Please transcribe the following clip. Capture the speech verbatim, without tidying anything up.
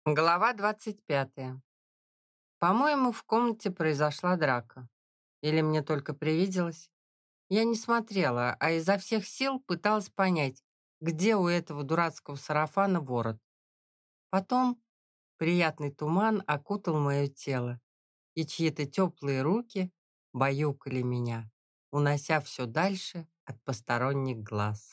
Глава двадцать пятая. По-моему, в комнате произошла драка. Или мне только привиделось? Я не смотрела, а изо всех сил пыталась понять, где у этого дурацкого сарафана ворот. Потом приятный туман окутал мое тело, и чьи-то теплые руки баюкали меня, унося все дальше от посторонних глаз.